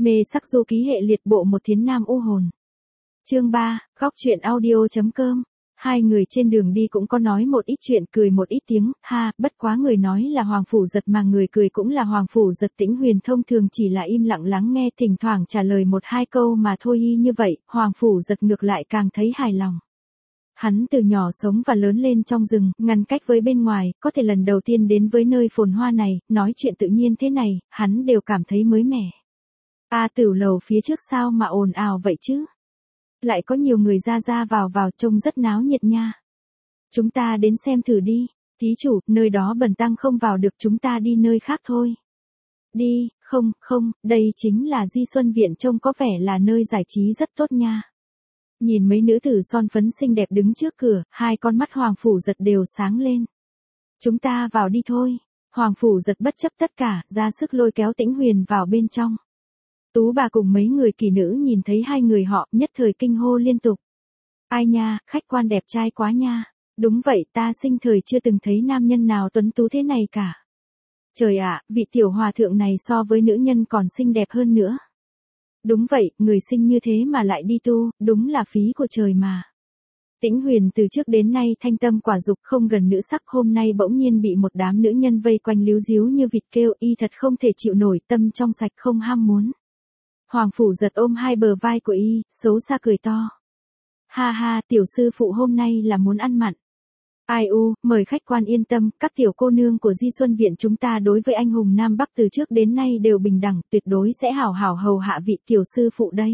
Mê sắc du ký hệ liệt bộ một thiến nam u hồn. Chương 3, góc truyện audio.com. Hai người trên đường đi cũng có nói một ít chuyện, cười một ít tiếng, bất quá người nói là Hoàng Phủ Giật mà người cười cũng là Hoàng Phủ Giật. Tĩnh Huyền thông thường chỉ là im lặng lắng nghe, thỉnh thoảng trả lời một hai câu mà thôi. Y như vậy, Hoàng Phủ Giật ngược lại càng thấy hài lòng. Hắn từ nhỏ sống và lớn lên trong rừng, ngăn cách với bên ngoài, có thể lần đầu tiên đến với nơi phồn hoa này, nói chuyện tự nhiên thế này, hắn đều cảm thấy mới mẻ. Tửu lầu phía trước sao mà ồn ào vậy chứ? Lại có nhiều người ra vào trông rất náo nhiệt nha. Chúng ta đến xem thử đi. Thí chủ, nơi đó bần tăng không vào được, chúng ta đi nơi khác thôi. Đi, không, đây chính là Di Xuân Viện, trông có vẻ là nơi giải trí rất tốt nha. Nhìn mấy nữ tử son phấn xinh đẹp đứng trước cửa, hai con mắt Hoàng Phủ Giật đều sáng lên. Chúng ta vào đi thôi. Hoàng Phủ Giật bất chấp tất cả, ra sức lôi kéo Tĩnh Huyền vào bên trong. Tú bà cùng mấy người kỳ nữ nhìn thấy hai người họ, nhất thời kinh hô liên tục. Ai nha, khách quan đẹp trai quá nha. Đúng vậy, ta sinh thời chưa từng thấy nam nhân nào tuấn tú thế này cả. Trời ạ, vị tiểu hòa thượng này so với nữ nhân còn xinh đẹp hơn nữa. Đúng vậy, người xinh như thế mà lại đi tu, đúng là phí của trời mà. Tĩnh Huyền từ trước đến nay thanh tâm quả dục, không gần nữ sắc, hôm nay bỗng nhiên bị một đám nữ nhân vây quanh líu díu như vịt kêu, y thật không thể chịu nổi, tâm trong sạch không ham muốn. Hoàng Phủ Giật ôm hai bờ vai của y, xấu xa cười to. Ha, tiểu sư phụ hôm nay là muốn ăn mặn. Ai mời khách quan yên tâm, các tiểu cô nương của Di Xuân Viện chúng ta đối với anh hùng Nam Bắc từ trước đến nay đều bình đẳng, tuyệt đối sẽ hảo hảo hầu hạ vị tiểu sư phụ đây.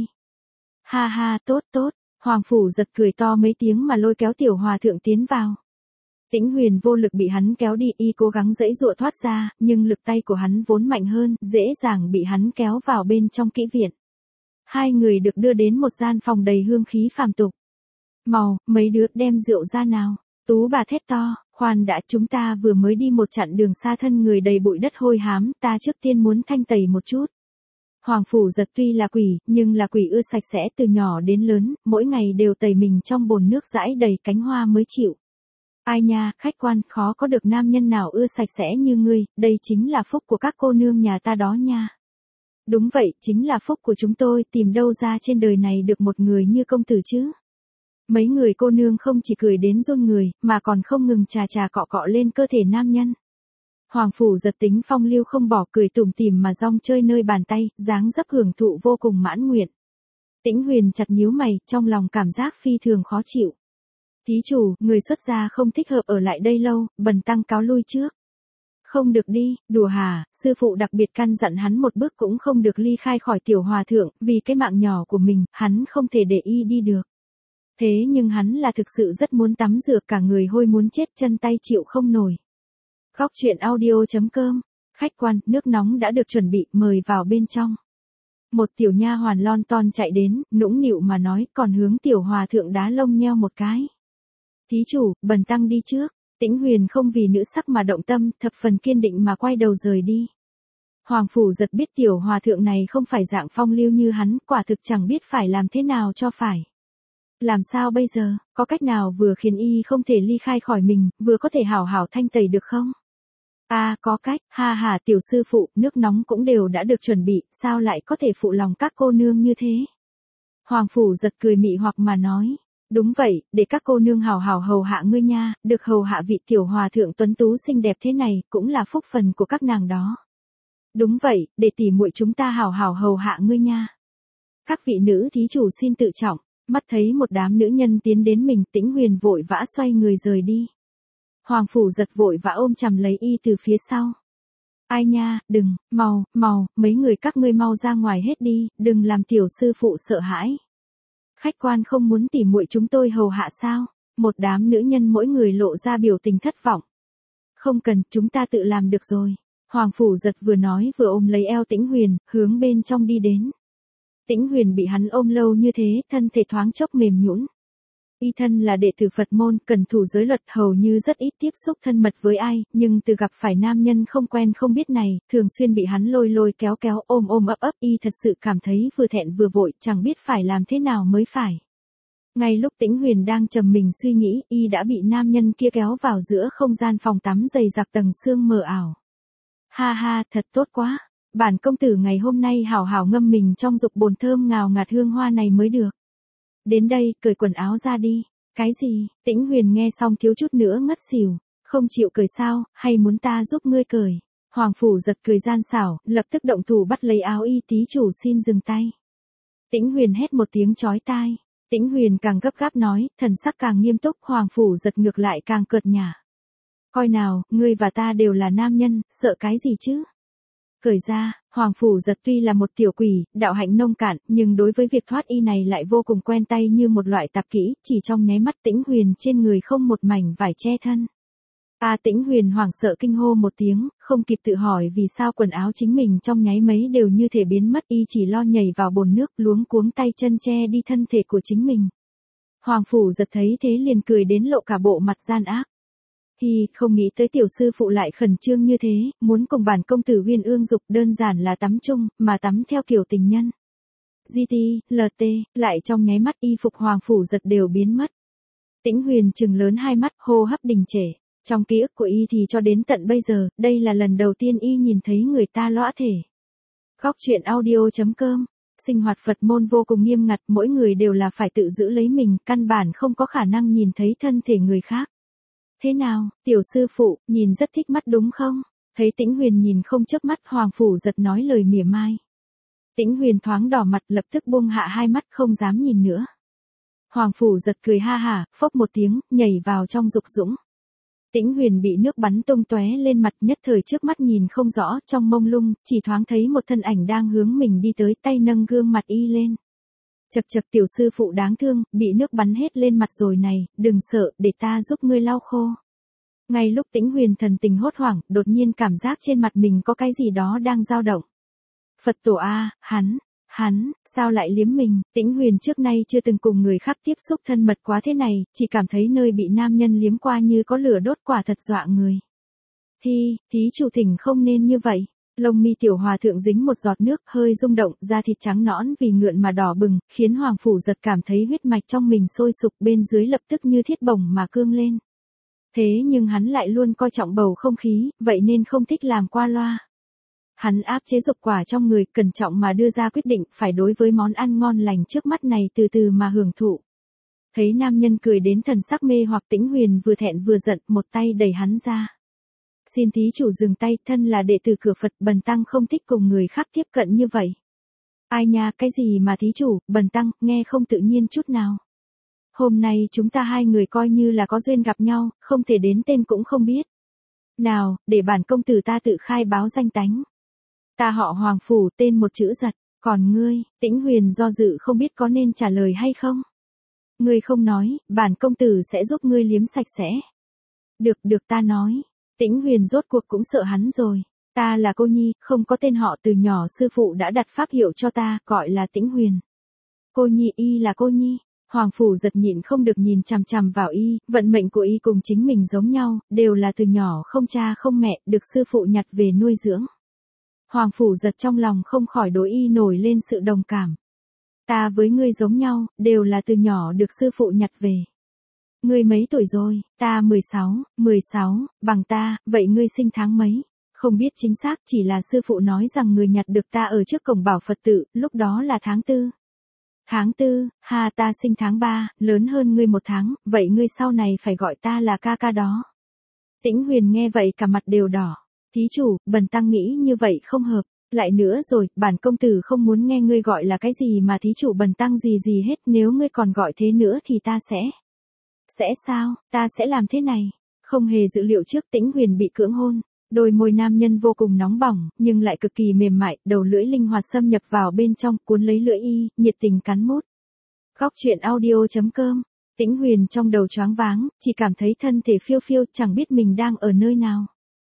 Ha, tốt. Hoàng Phủ Giật cười to mấy tiếng mà lôi kéo tiểu hòa thượng tiến vào. Tĩnh Huyền vô lực bị hắn kéo đi, y cố gắng giãy giụa thoát ra, nhưng lực tay của hắn vốn mạnh hơn, dễ dàng bị hắn kéo vào bên trong kỹ viện. Hai người được đưa đến một gian phòng đầy hương khí phàm tục. Mau, mấy đứa đem rượu ra nào. Tú bà thét to, khoan đã, chúng ta vừa mới đi một chặng đường xa, thân người đầy bụi đất hôi hám, ta trước tiên muốn thanh tẩy một chút. Hoàng Phủ Giật tuy là quỷ, nhưng là quỷ ưa sạch sẽ, từ nhỏ đến lớn, mỗi ngày đều tẩy mình trong bồn nước dãi đầy cánh hoa mới chịu. Ai nha, khách quan, khó có được nam nhân nào ưa sạch sẽ như ngươi, đây chính là phúc của các cô nương nhà ta đó nha. Đúng vậy, chính là phúc của chúng tôi, tìm đâu ra trên đời này được một người như công tử chứ. Mấy người cô nương không chỉ cười đến run người, mà còn không ngừng chà cọ lên cơ thể nam nhân. Hoàng Phủ Giật tính phong lưu không bỏ, cười tủm tỉm mà rong chơi nơi bàn tay, dáng dấp hưởng thụ vô cùng mãn nguyện. Tĩnh Huyền chặt nhíu mày, trong lòng cảm giác phi thường khó chịu. Thí chủ, người xuất gia không thích hợp ở lại đây lâu, bần tăng cáo lui trước. Không được đi, đùa hả, sư phụ đặc biệt căn dặn hắn một bước cũng không được ly khai khỏi tiểu hòa thượng, vì cái mạng nhỏ của mình, hắn không thể để y đi được. Thế nhưng hắn là thực sự rất muốn tắm rửa, cả người hôi muốn chết, chân tay chịu không nổi. Góc truyện audio.com. Khách quan, nước nóng đã được chuẩn bị, mời vào bên trong. Một tiểu nha hoàn lon ton chạy đến, nũng nịu mà nói, còn hướng tiểu hòa thượng đá lông nheo một cái. Thí chủ, bần tăng đi trước. Tĩnh Huyền không vì nữ sắc mà động tâm, thập phần kiên định mà quay đầu rời đi. Hoàng Phủ Giật biết tiểu hòa thượng này không phải dạng phong lưu như hắn, quả thực chẳng biết phải làm thế nào cho phải. Làm sao bây giờ, có cách nào vừa khiến y không thể ly khai khỏi mình, vừa có thể hảo hảo thanh tẩy được không? Có cách, ha tiểu sư phụ, nước nóng cũng đều đã được chuẩn bị, sao lại có thể phụ lòng các cô nương như thế? Hoàng Phủ Giật cười mị hoặc mà nói. Đúng vậy, để các cô nương hảo hảo hầu hạ ngươi nha, được hầu hạ vị tiểu hòa thượng tuấn tú xinh đẹp thế này, cũng là phúc phần của các nàng đó. Đúng vậy, để tỉ muội chúng ta hảo hảo hầu hạ ngươi nha. Các vị nữ thí chủ xin tự trọng, mắt thấy một đám nữ nhân tiến đến mình, Tĩnh Huyền vội vã xoay người rời đi. Hoàng Phủ Giật vội vã ôm chầm lấy y từ phía sau. Ai nha, đừng, mau, mấy người các ngươi mau ra ngoài hết đi, đừng làm tiểu sư phụ sợ hãi. Khách quan không muốn tỉ muội chúng tôi hầu hạ sao? Một đám nữ nhân mỗi người lộ ra biểu tình thất vọng. Không cần, chúng ta tự làm được rồi. Hoàng Phủ Giật vừa nói vừa ôm lấy eo Tĩnh Huyền, hướng bên trong đi đến. Tĩnh Huyền bị hắn ôm lâu như thế, thân thể thoáng chốc mềm nhũn. Y thân là đệ tử Phật môn, cần thủ giới luật, hầu như rất ít tiếp xúc thân mật với ai, nhưng từ gặp phải nam nhân không quen không biết này, thường xuyên bị hắn lôi kéo, ôm ấp, y thật sự cảm thấy vừa thẹn vừa vội, chẳng biết phải làm thế nào mới phải. Ngay lúc Tĩnh Huyền đang trầm mình suy nghĩ, y đã bị nam nhân kia kéo vào giữa không gian phòng tắm dày đặc tầng sương mờ ảo. Ha, thật tốt quá. bản công tử ngày hôm nay hảo hảo ngâm mình trong dục bồn thơm ngào ngạt hương hoa này mới được. Đến đây, cởi quần áo ra đi. Cái gì? Tĩnh Huyền nghe xong thiếu chút nữa ngất xỉu. Không chịu cởi sao, hay muốn ta giúp ngươi cởi? Hoàng Phủ Giật cười gian xảo, lập tức động thủ bắt lấy áo y, tí chủ xin dừng tay. Tĩnh Huyền hét một tiếng chói tai. Tĩnh Huyền càng gấp gáp nói, thần sắc càng nghiêm túc, Hoàng Phủ Giật ngược lại càng cợt nhả. Coi nào, ngươi và ta đều là nam nhân, sợ cái gì chứ? Cởi ra, Hoàng Phủ Giật tuy là một tiểu quỷ, đạo hạnh nông cạn, nhưng đối với việc thoát y này lại vô cùng quen tay như một loại tạp kỹ, chỉ trong nháy mắt Tĩnh Huyền trên người không một mảnh vải che thân. Tĩnh Huyền hoảng sợ kinh hô một tiếng, không kịp tự hỏi vì sao quần áo chính mình trong nháy mấy đều như thể biến mất, y chỉ lo nhảy vào bồn nước luống cuống tay chân che đi thân thể của chính mình. Hoàng Phủ Giật thấy thế liền cười đến lộ cả bộ mặt gian ác. Không nghĩ tới tiểu sư phụ lại khẩn trương như thế, muốn cùng bản công tử Uyên Ương dục đơn giản là tắm chung, mà tắm theo kiểu tình nhân. GT, LT, lại trong nháy mắt y phục Hoàng Phủ Giật đều biến mất. Tĩnh Huyền trừng lớn hai mắt, hô hấp đình trệ. Trong ký ức của y thì cho đến tận bây giờ, đây là lần đầu tiên y nhìn thấy người ta lõa thể. Góc truyện audio.com. Sinh hoạt Phật môn vô cùng nghiêm ngặt, mỗi người đều là phải tự giữ lấy mình, căn bản không có khả năng nhìn thấy thân thể người khác. Thế nào, tiểu sư phụ, nhìn rất thích mắt đúng không? Thấy Tĩnh Huyền nhìn không chớp mắt, Hoàng Phủ Giật nói lời mỉa mai. Tĩnh Huyền thoáng đỏ mặt, lập tức buông hạ hai mắt không dám nhìn nữa. Hoàng Phủ Giật cười ha hả, phốc một tiếng, nhảy vào trong dục dũng. Tĩnh Huyền bị nước bắn tung tóe lên mặt, nhất thời trước mắt nhìn không rõ, trong mông lung, chỉ thoáng thấy một thân ảnh đang hướng mình đi tới, tay nâng gương mặt y lên. Chậc chậc tiểu sư phụ đáng thương, bị nước bắn hết lên mặt rồi này, đừng sợ, để ta giúp ngươi lau khô. Ngay lúc Tĩnh Huyền thần tình hốt hoảng, đột nhiên cảm giác trên mặt mình có cái gì đó đang dao động. Phật tổ a, hắn, sao lại liếm mình? Tĩnh Huyền trước nay chưa từng cùng người khác tiếp xúc thân mật quá thế này, chỉ cảm thấy nơi bị nam nhân liếm qua như có lửa đốt, quả thật dọa người. Thí chủ thỉnh không nên như vậy. Lông mi tiểu hòa thượng dính một giọt nước, hơi rung động, da thịt trắng nõn vì ngượn mà đỏ bừng, khiến Hoàng Phủ Giật cảm thấy huyết mạch trong mình sôi sục, bên dưới lập tức như thiết bổng mà cương lên. Thế nhưng hắn lại luôn coi trọng bầu không khí, vậy nên không thích làm qua loa. Hắn áp chế dục quả trong người, cẩn trọng mà đưa ra quyết định, phải đối với món ăn ngon lành trước mắt này từ từ mà hưởng thụ. Thấy nam nhân cười đến thần sắc mê hoặc, Tĩnh Huyền vừa thẹn vừa giận, một tay đẩy hắn ra. Xin thí chủ dừng tay, thân là đệ tử cửa Phật, bần tăng không thích cùng người khác tiếp cận như vậy. Ai nha, cái gì mà thí chủ, bần tăng, nghe không tự nhiên chút nào. Hôm nay chúng ta hai người coi như là có duyên gặp nhau, không thể đến tên cũng không biết. Nào, để bản công tử ta tự khai báo danh tánh. Ta họ Hoàng Phủ, tên một chữ Giật, còn ngươi? Tĩnh Huyền do dự không biết có nên trả lời hay không. Ngươi không nói, bản công tử sẽ giúp ngươi liếm sạch sẽ. Được ta nói. Tĩnh Huyền rốt cuộc cũng sợ hắn rồi. Ta là cô nhi, không có tên họ, từ nhỏ sư phụ đã đặt pháp hiệu cho ta, gọi là Tĩnh Huyền. Cô nhi, y là cô nhi. Hoàng Phủ Giật nhịn không được nhìn chằm chằm vào y, vận mệnh của y cùng chính mình giống nhau, đều là từ nhỏ không cha không mẹ, được sư phụ nhặt về nuôi dưỡng. Hoàng Phủ Giật trong lòng không khỏi đối y nổi lên sự đồng cảm. Ta với ngươi giống nhau, đều là từ nhỏ được sư phụ nhặt về. Ngươi mấy tuổi rồi? Ta 16, bằng ta, vậy ngươi sinh tháng mấy? Không biết chính xác, chỉ là sư phụ nói rằng người nhặt được ta ở trước cổng Bảo Phật tự, lúc đó là tháng 4. Tháng 4, ta sinh tháng 3, lớn hơn ngươi 1 tháng, vậy ngươi sau này phải gọi ta là ca ca đó. Tĩnh Huyền nghe vậy cả mặt đều đỏ. Thí chủ, bần tăng nghĩ như vậy không hợp. Lại nữa rồi, bản công tử không muốn nghe ngươi gọi là cái gì mà thí chủ bần tăng gì hết, nếu ngươi còn gọi thế nữa thì ta sẽ. Sẽ sao, ta sẽ làm thế này. Không hề dự liệu trước, Tĩnh Huyền bị cưỡng hôn. Đôi môi nam nhân vô cùng nóng bỏng, nhưng lại cực kỳ mềm mại, đầu lưỡi linh hoạt xâm nhập vào bên trong, cuốn lấy lưỡi y, nhiệt tình cắn mút. Góc truyện audio.com. Tĩnh Huyền trong đầu choáng váng, chỉ cảm thấy thân thể phiêu phiêu, chẳng biết mình đang ở nơi nào.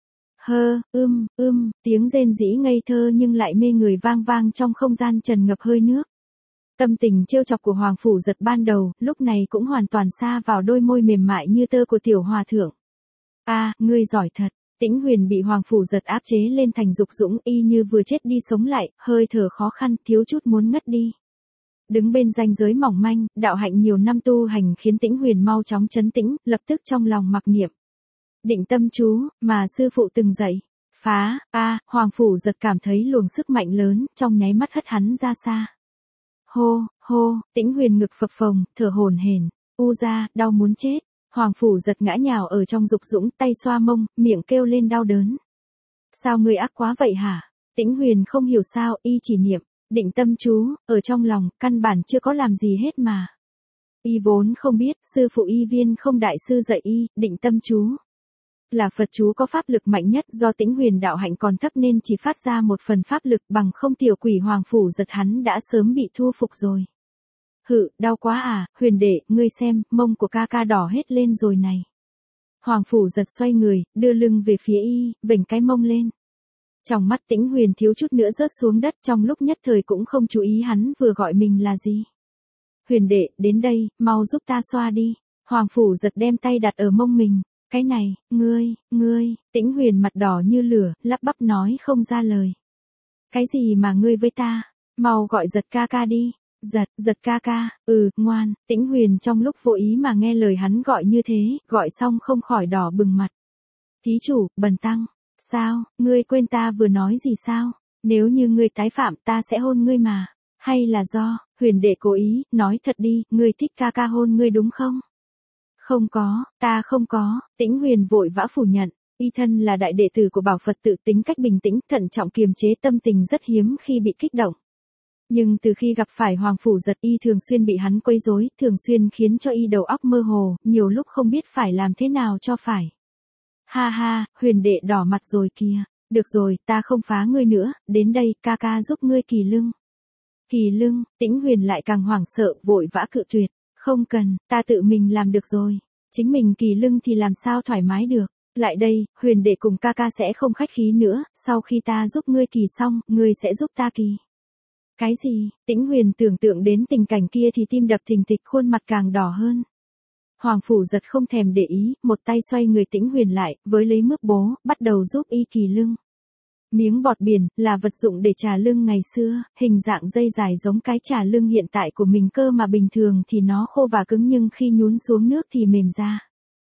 Tiếng rên rỉ ngây thơ nhưng lại mê người vang vang trong không gian tràn ngập hơi nước. Tâm tình trêu chọc của Hoàng Phủ Giật ban đầu, lúc này cũng hoàn toàn sa vào đôi môi mềm mại như tơ của tiểu hòa thượng. Ngươi giỏi thật. Tĩnh Huyền bị Hoàng Phủ Giật áp chế lên thành dục dũng, y như vừa chết đi sống lại, hơi thở khó khăn, thiếu chút muốn ngất đi. Đứng bên ranh giới mỏng manh, đạo hạnh nhiều năm tu hành khiến Tĩnh Huyền mau chóng trấn tĩnh, lập tức trong lòng mặc niệm. Định tâm chú, mà sư phụ từng dạy. Phá, Hoàng Phủ Giật cảm thấy luồng sức mạnh lớn, trong nháy mắt hất hắn ra xa. Hô, hô, Tĩnh Huyền ngực phập phồng, thở hổn hển, u ra, đau muốn chết. Hoàng Phủ Giật ngã nhào ở trong dục dũng, tay xoa mông, miệng kêu lên đau đớn. Sao ngươi ác quá vậy hả? Tĩnh Huyền không hiểu sao, y chỉ niệm, định tâm chú, ở trong lòng, căn bản chưa có làm gì hết mà. Y vốn không biết, sư phụ y Viên Không đại sư dạy y, định tâm chú. Là Phật chú có pháp lực mạnh nhất, do Tĩnh Huyền đạo hạnh còn thấp nên chỉ phát ra một phần pháp lực, bằng không tiểu quỷ Hoàng Phủ Giật hắn đã sớm bị thu phục rồi. Hự, đau quá à, Huyền đệ, ngươi xem, mông của ca ca đỏ hết lên rồi này. Hoàng Phủ Giật xoay người, đưa lưng về phía y, vểnh cái mông lên. Trong mắt Tĩnh Huyền thiếu chút nữa rớt xuống đất, trong lúc nhất thời cũng không chú ý hắn vừa gọi mình là gì. Huyền đệ, đến đây, mau giúp ta xoa đi. Hoàng Phủ Giật đem tay đặt ở mông mình. Cái này, ngươi, Tĩnh Huyền mặt đỏ như lửa, lắp bắp nói không ra lời. Cái gì mà ngươi với ta? Mau gọi Giật ca ca đi. Giật ca ca, ngoan. Tĩnh Huyền trong lúc vô ý mà nghe lời hắn gọi như thế, gọi xong không khỏi đỏ bừng mặt. Thí chủ, bần tăng. Sao, ngươi quên ta vừa nói gì sao? Nếu như ngươi tái phạm ta sẽ hôn ngươi mà. Hay là do, Huyền đệ cố ý, nói thật đi, ngươi thích ca ca hôn ngươi đúng không? Không có, ta không có, Tĩnh Huyền vội vã phủ nhận. Y thân là đại đệ tử của Bảo Phật tự tính cách bình tĩnh, thận trọng kiềm chế tâm tình rất hiếm khi bị kích động. Nhưng từ khi gặp phải Hoàng Phủ Giật y thường xuyên bị hắn quấy rối, thường xuyên khiến cho y đầu óc mơ hồ, nhiều lúc không biết phải làm thế nào cho phải. Ha ha, Huyền đệ đỏ mặt rồi kìa. Được rồi, ta không phá ngươi nữa, đến đây, ca ca giúp ngươi kỳ lưng. Kỳ lưng, Tĩnh Huyền lại càng hoảng sợ, vội vã cự tuyệt. Không cần, ta tự mình làm được rồi. Chính mình kỳ lưng thì làm sao thoải mái được. Lại đây, Huyền đệ cùng ca ca sẽ không khách khí nữa, sau khi ta giúp ngươi kỳ xong, ngươi sẽ giúp ta kỳ. Cái gì? Tĩnh Huyền tưởng tượng đến tình cảnh kia thì tim đập thình thịch, khuôn mặt càng đỏ hơn. Hoàng Phủ Giật không thèm để ý, một tay xoay người Tĩnh Huyền lại, với lấy mướp bố, bắt đầu giúp y kỳ lưng. Miếng bọt biển, là vật dụng để trà lưng ngày xưa, hình dạng dây dài giống cái trà lưng hiện tại của mình cơ mà bình thường thì nó khô và cứng nhưng khi nhún xuống nước thì mềm ra.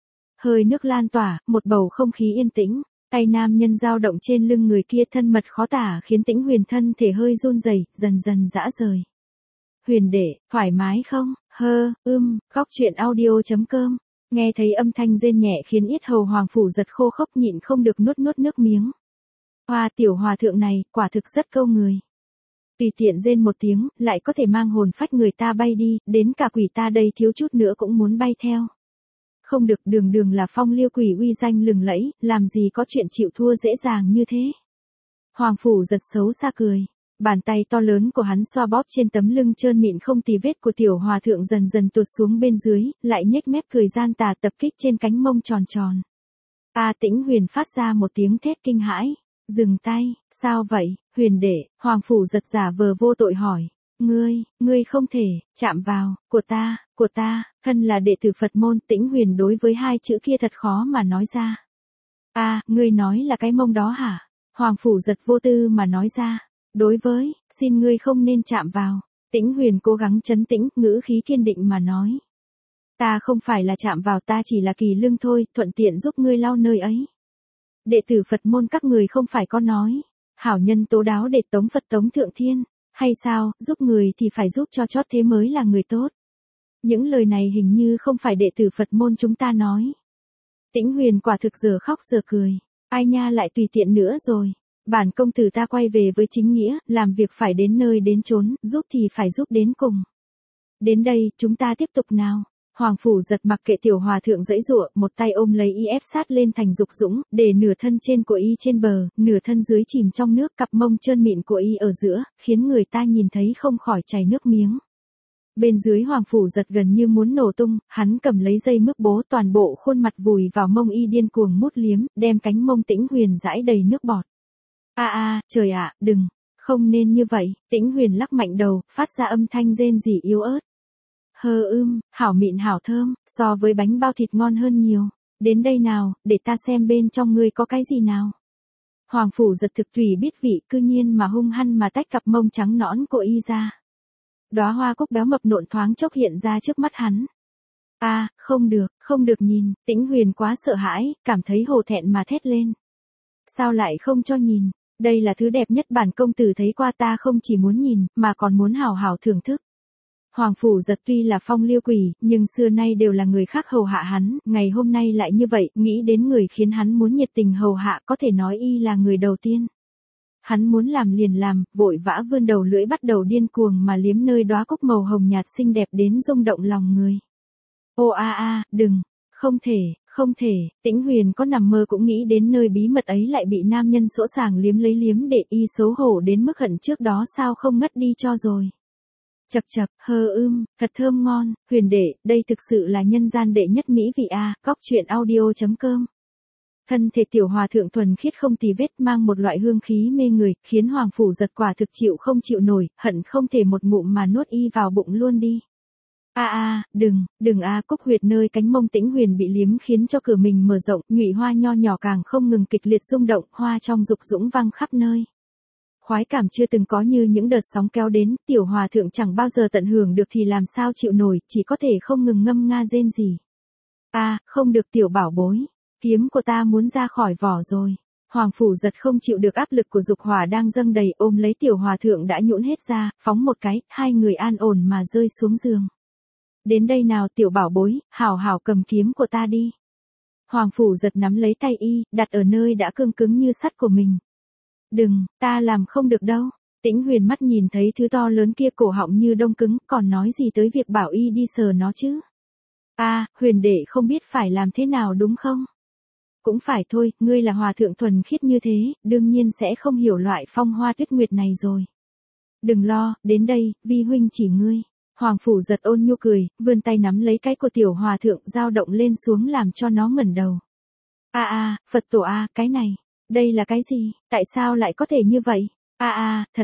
Hơi nước lan tỏa, một bầu không khí yên tĩnh, tay nam nhân dao động trên lưng người kia thân mật khó tả khiến Tĩnh Huyền thân thể hơi run rẩy, dần dần rã rời. Huyền đệ, thoải mái không? Góc truyện audio.com. Nghe thấy âm thanh rên nhẹ khiến yết hầu Hoàng Phủ Giật khô khốc nhịn không được nuốt nước miếng. Hoa tiểu hòa thượng này, quả thực rất câu người. Tùy tiện rên một tiếng, lại có thể mang hồn phách người ta bay đi, đến cả quỷ ta đây thiếu chút nữa cũng muốn bay theo. Không được, đường là phong liêu quỷ uy danh lừng lẫy, làm gì có chuyện chịu thua dễ dàng như thế. Hoàng Phủ Giật xấu xa cười. Bàn tay to lớn của hắn xoa bóp trên tấm lưng trơn mịn không tì vết của tiểu hòa thượng dần dần tuột xuống bên dưới, lại nhếch mép cười gian tà tập kích trên cánh mông tròn tròn. Tĩnh Huyền phát ra một tiếng thét kinh hãi. Dừng tay, sao vậy, Huyền đệ? Hoàng Phủ Giật giả vờ vô tội hỏi. Ngươi không thể, chạm vào, của ta, thân là đệ tử Phật môn. Tĩnh Huyền đối với hai chữ kia thật khó mà nói ra. Ngươi nói là cái mông đó hả? Hoàng Phủ Giật vô tư mà nói ra. Đối với, xin ngươi không nên chạm vào. Tĩnh Huyền cố gắng trấn tĩnh, ngữ khí kiên định mà nói. Ta không phải là chạm vào, ta chỉ là kỳ lưng thôi, thuận tiện giúp ngươi lau nơi ấy. Đệ tử Phật môn các người không phải có nói, hảo nhân tố đáo để tống Phật tống thượng thiên, hay sao, giúp người thì phải giúp cho chót thế mới là người tốt. Những lời này hình như không phải đệ tử Phật môn chúng ta nói. Tĩnh Huyền quả thực giờ khóc giờ cười, ai nha lại tùy tiện nữa rồi. Bản công tử ta quay về với chính nghĩa, làm việc phải đến nơi đến chốn, giúp thì phải giúp đến cùng. Đến đây, chúng ta tiếp tục nào. Hoàng Phủ Giật mặc kệ tiểu hòa thượng giãy giụa, một tay ôm lấy y ép sát lên thành dục dũng, để nửa thân trên của y trên bờ, nửa thân dưới chìm trong nước, cặp mông trơn mịn của y ở giữa, khiến người ta nhìn thấy không khỏi chảy nước miếng. Bên dưới Hoàng Phủ Giật gần như muốn nổ tung, hắn cầm lấy dây mướp bố, toàn bộ khuôn mặt vùi vào mông y điên cuồng mút liếm, đem cánh mông Tĩnh Huyền dãi đầy nước bọt. Trời ạ, đừng, không nên như vậy. Tĩnh Huyền lắc mạnh đầu, phát ra âm thanh rên rỉ yếu ớt. Hảo mịn hảo thơm, so với bánh bao thịt ngon hơn nhiều. Đến đây nào, để ta xem bên trong ngươi có cái gì nào. Hoàng Phủ Giật thực tùy biết vị, cư nhiên mà hung hăng mà tách cặp mông trắng nõn của y ra. Đóa hoa cúc béo mập nộn thoáng chốc hiện ra trước mắt hắn. Không được nhìn. Tĩnh Huyền quá sợ hãi, cảm thấy hổ thẹn mà thét lên. Sao lại không cho nhìn? Đây là thứ đẹp nhất bản công tử thấy qua, ta không chỉ muốn nhìn, mà còn muốn hào hào thưởng thức. Hoàng Phủ Giật tuy là phong liêu quỷ, nhưng xưa nay đều là người khác hầu hạ hắn, ngày hôm nay lại như vậy, nghĩ đến người khiến hắn muốn nhiệt tình hầu hạ, có thể nói y là người đầu tiên. Hắn muốn làm liền làm, vội vã vươn đầu lưỡi bắt đầu điên cuồng mà liếm nơi đóa cúc màu hồng nhạt xinh đẹp đến rung động lòng người. Ô a a, đừng, không thể, Tĩnh Huyền có nằm mơ cũng nghĩ đến nơi bí mật ấy lại bị nam nhân sỗ sàng liếm để y xấu hổ đến mức hận trước đó sao không ngất đi cho rồi. Chậc chậc, thật thơm ngon, Huyền đệ, đây thực sự là nhân gian đệ nhất mỹ vị a. Góc truyện audio.com. Thân thể tiểu hòa thượng thuần khiết không tì vết, mang một loại hương khí mê người, khiến Hoàng Phủ Giật quả thực chịu không chịu nổi, hận không thể một ngụm mà nuốt y vào bụng luôn đi. Đừng cúc huyệt nơi cánh mông Tĩnh Huyền bị liếm khiến cho cửa mình mở rộng, nhụy hoa nho nhỏ càng không ngừng kịch liệt rung động, hoa trong dục dũng văng khắp nơi. Khoái cảm chưa từng có như những đợt sóng kéo đến, tiểu hòa thượng chẳng bao giờ tận hưởng được thì làm sao chịu nổi, chỉ có thể không ngừng ngâm nga rên rỉ. Không được tiểu bảo bối, kiếm của ta muốn ra khỏi vỏ rồi. Hoàng Phủ Giật không chịu được áp lực của dục hỏa đang dâng đầy, ôm lấy tiểu hòa thượng đã nhũn hết ra, phóng một cái, hai người an ổn mà rơi xuống giường. Đến đây nào tiểu bảo bối, hảo hảo cầm kiếm của ta đi. Hoàng Phủ Giật nắm lấy tay y, đặt ở nơi đã cương cứng như sắt của mình. Đừng, ta làm không được đâu. Tĩnh Huyền mắt nhìn thấy thứ to lớn kia cổ họng như đông cứng, còn nói gì tới việc bảo y đi sờ nó chứ. Huyền đệ không biết phải làm thế nào đúng không? Cũng phải thôi, ngươi là hòa thượng thuần khiết như thế, đương nhiên sẽ không hiểu loại phong hoa tuyết nguyệt này rồi. Đừng lo, đến đây, vi huynh chỉ ngươi. Hoàng Phủ Giật ôn nhu cười, vươn tay nắm lấy cái của tiểu hòa thượng, dao động lên xuống làm cho nó ngẩng đầu. Phật tổ cái này, đây là cái gì, tại sao lại có thể như vậy? Thật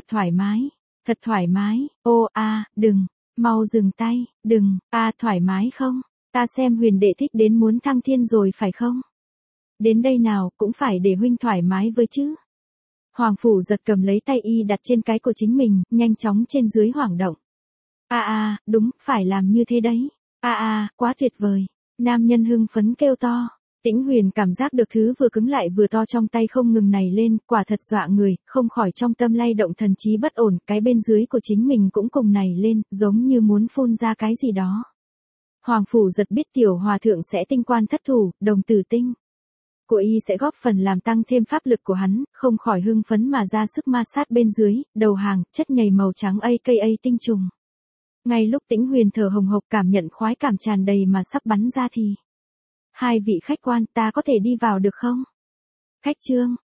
thoải mái, đừng, mau dừng tay, đừng, thoải mái không? Ta xem Huyền đệ thích đến muốn thăng thiên rồi phải không? Đến đây nào, cũng phải để huynh thoải mái với chứ. Hoàng Phủ Giật cầm lấy tay y đặt trên cái của chính mình, nhanh chóng trên dưới hoảng động. Đúng, phải làm như thế đấy. Quá tuyệt vời. Nam nhân hưng phấn kêu to. Tĩnh Huyền cảm giác được thứ vừa cứng lại vừa to trong tay không ngừng nảy lên, quả thật dọa người, không khỏi trong tâm lay động thần trí bất ổn, cái bên dưới của chính mình cũng cùng nảy lên, giống như muốn phun ra cái gì đó. Hoàng Phủ Giật biết tiểu hòa thượng sẽ tinh quan thất thủ, đồng tử tinh của y sẽ góp phần làm tăng thêm pháp lực của hắn, không khỏi hưng phấn mà ra sức ma sát bên dưới, đầu hàng, chất nhầy màu trắng aka tinh trùng. Ngay lúc Tĩnh Huyền thở hồng hộc cảm nhận khoái cảm tràn đầy mà sắp bắn ra thì. Hai vị khách quan, ta có thể đi vào được không? Khách trương,